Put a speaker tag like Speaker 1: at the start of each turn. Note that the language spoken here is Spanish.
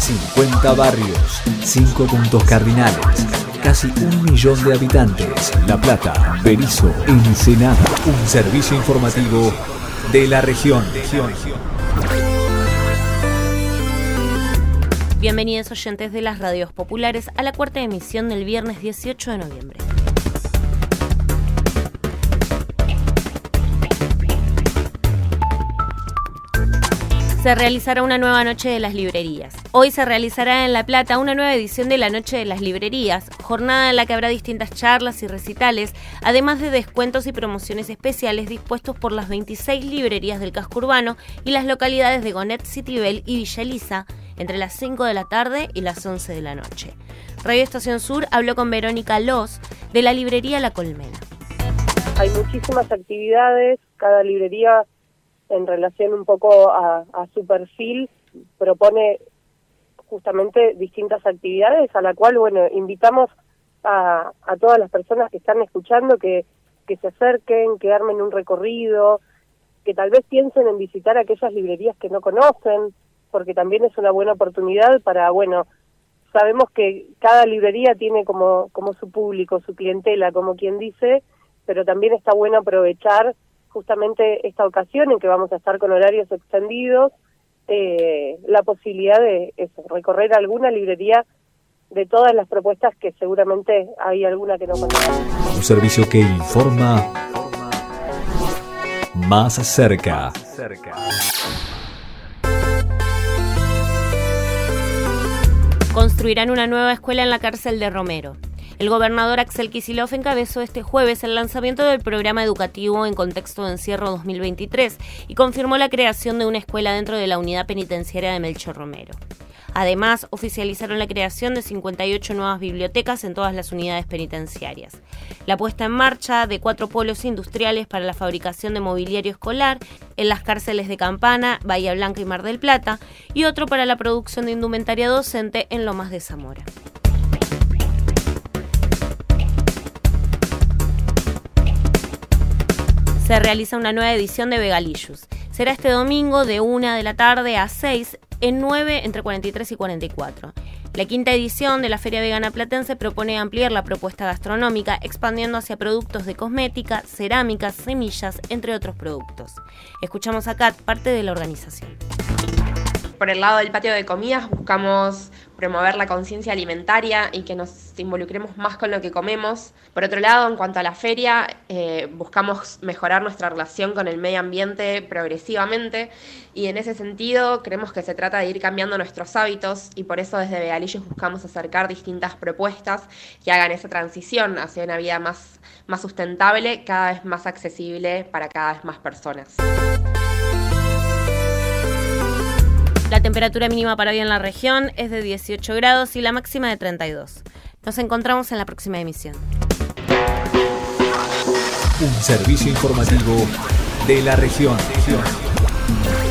Speaker 1: 50 barrios, 5 puntos cardinales, casi 1 millón de habitantes. La Plata, Berisso, Ensenada. Un servicio informativo de la región.
Speaker 2: Bienvenidos oyentes de las radios populares a la cuarta emisión del viernes 18 de noviembre. Se realizará una nueva Noche de las Librerías. Hoy se realizará en La Plata una nueva edición de la Noche de las Librerías, jornada en la que habrá distintas charlas y recitales, además de descuentos y promociones especiales dispuestos por las 26 librerías del casco urbano y las localidades de Gonet, Citibel y Villa Elisa, entre las 5 de la tarde y las 11 de la noche. Radio Estación Sur habló con Verónica Loz, de la librería La Colmena.
Speaker 3: Hay muchísimas actividades, cada librería en relación un poco a su perfil propone justamente distintas actividades, a la cual, bueno, invitamos a todas las personas que están escuchando que se acerquen, que armen un recorrido, que tal vez piensen en visitar aquellas librerías que no conocen, porque también es una buena oportunidad para, bueno, sabemos que cada librería tiene como su público, su clientela, como quien dice, pero también está bueno aprovechar justamente esta ocasión en que vamos a estar con horarios extendidos, la posibilidad de recorrer alguna librería de todas las propuestas que seguramente hay alguna que no conocemos.
Speaker 1: Un servicio que informa más cerca.
Speaker 2: Construirán una nueva escuela en la cárcel de Romero. El gobernador Axel Kicillof encabezó este jueves el lanzamiento del programa educativo en contexto de encierro 2023 y confirmó la creación de una escuela dentro de la unidad penitenciaria de Melchor Romero. Además, oficializaron la creación de 58 nuevas bibliotecas en todas las unidades penitenciarias. La puesta en marcha de 4 polos industriales para la fabricación de mobiliario escolar en las cárceles de Campana, Bahía Blanca y Mar del Plata, y otro para la producción de indumentaria docente en Lomas de Zamora. Se realiza una nueva edición de Vegalicious. Será este domingo de 1 de la tarde a 6 en 9 entre 43 y 44. La quinta edición de la Feria Vegana Platense propone ampliar la propuesta gastronómica, expandiendo hacia productos de cosmética, cerámicas, semillas, entre otros productos. Escuchamos a Kat, parte de la organización.
Speaker 4: Por el lado del patio de comidas buscamos promover la conciencia alimentaria y que nos involucremos más con lo que comemos. Por otro lado, en cuanto a la feria, buscamos mejorar nuestra relación con el medio ambiente progresivamente y en ese sentido creemos que se trata de ir cambiando nuestros hábitos y por eso desde Vegalicious buscamos acercar distintas propuestas que hagan esa transición hacia una vida más sustentable, cada vez más accesible para cada vez más personas.
Speaker 2: La temperatura mínima para hoy en la región es de 18 grados y la máxima de 32. Nos encontramos en la próxima emisión.
Speaker 1: Un servicio informativo de la región.